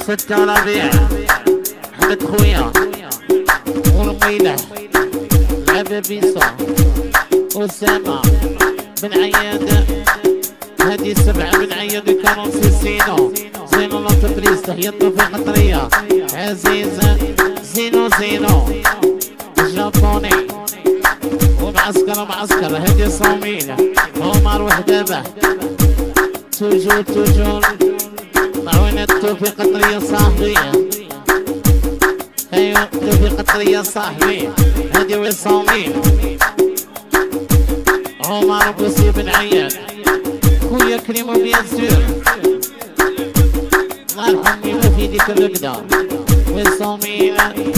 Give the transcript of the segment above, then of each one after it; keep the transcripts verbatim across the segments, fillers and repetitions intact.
ستة ربيع حمد خويا ورميلة لعبة بيصة أسامة بن عياد هادي سبعة بن عياد كانوا سيسينو زينو الله تبريز تحيته في قطرية عزيز زينو زينو جابوني ومعسكر معسكر هادي صوميلة عمر وحدابة توجور توجور معونته في قطرية صاحبية ايوه في قطرية صاحبي هادي وصوميل عمر بوسي بن عياد خويا كريم وبيزور الله يرحمني ما في ديك الرقدة وصوميل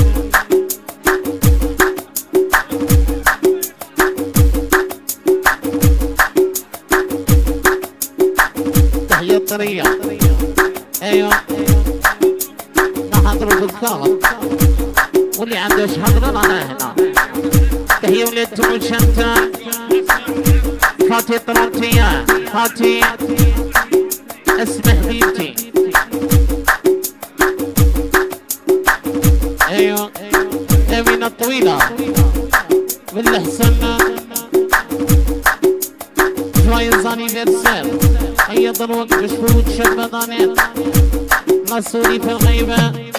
تحية طرية ايوه ما حضروا بالكاغل واللي عنده شهر انا هنا تحية ولاد تموت شمتان فاتي طرنتيا فاتي اسمح حبيبتي ايوه امينة الطويلة بالحسن جوايز انيفرسير هيا ضروك بشفوت شبه ضانيت نصوري في الغيبة